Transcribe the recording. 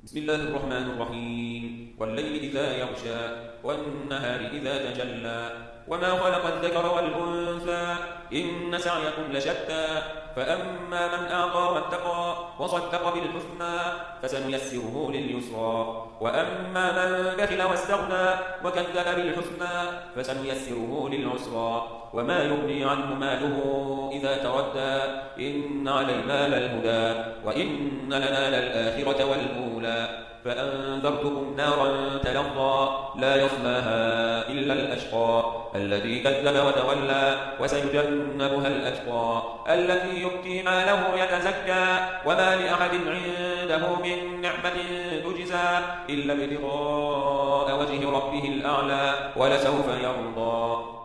بسم الله الرحمن الرحيم والليل إذا يغشى والنهار إذا تجلى وما خلق الذكر والأنثى إن سعيكم لشتى فأما من أعطى واتقى وصدق بالحسنى فسنيسره لليسرى وأما من بخل واستغنى وكذب بالحسنى فسنيسره للعسرى وما يغني عنه ماله إذا تردى إن علينا للهدى وإن لنا للآخرة والأولى فأنذرتكم نارا تلظى لا يصلاها إلا الأشقى الذي كذب وتولى وسيجنبها الأتقى الذي يؤتي ماله يتزكى وما لأحد عنده من نعمة تجزى إلا ابتغاء وجه ربه الأعلى ولسوف يرضى.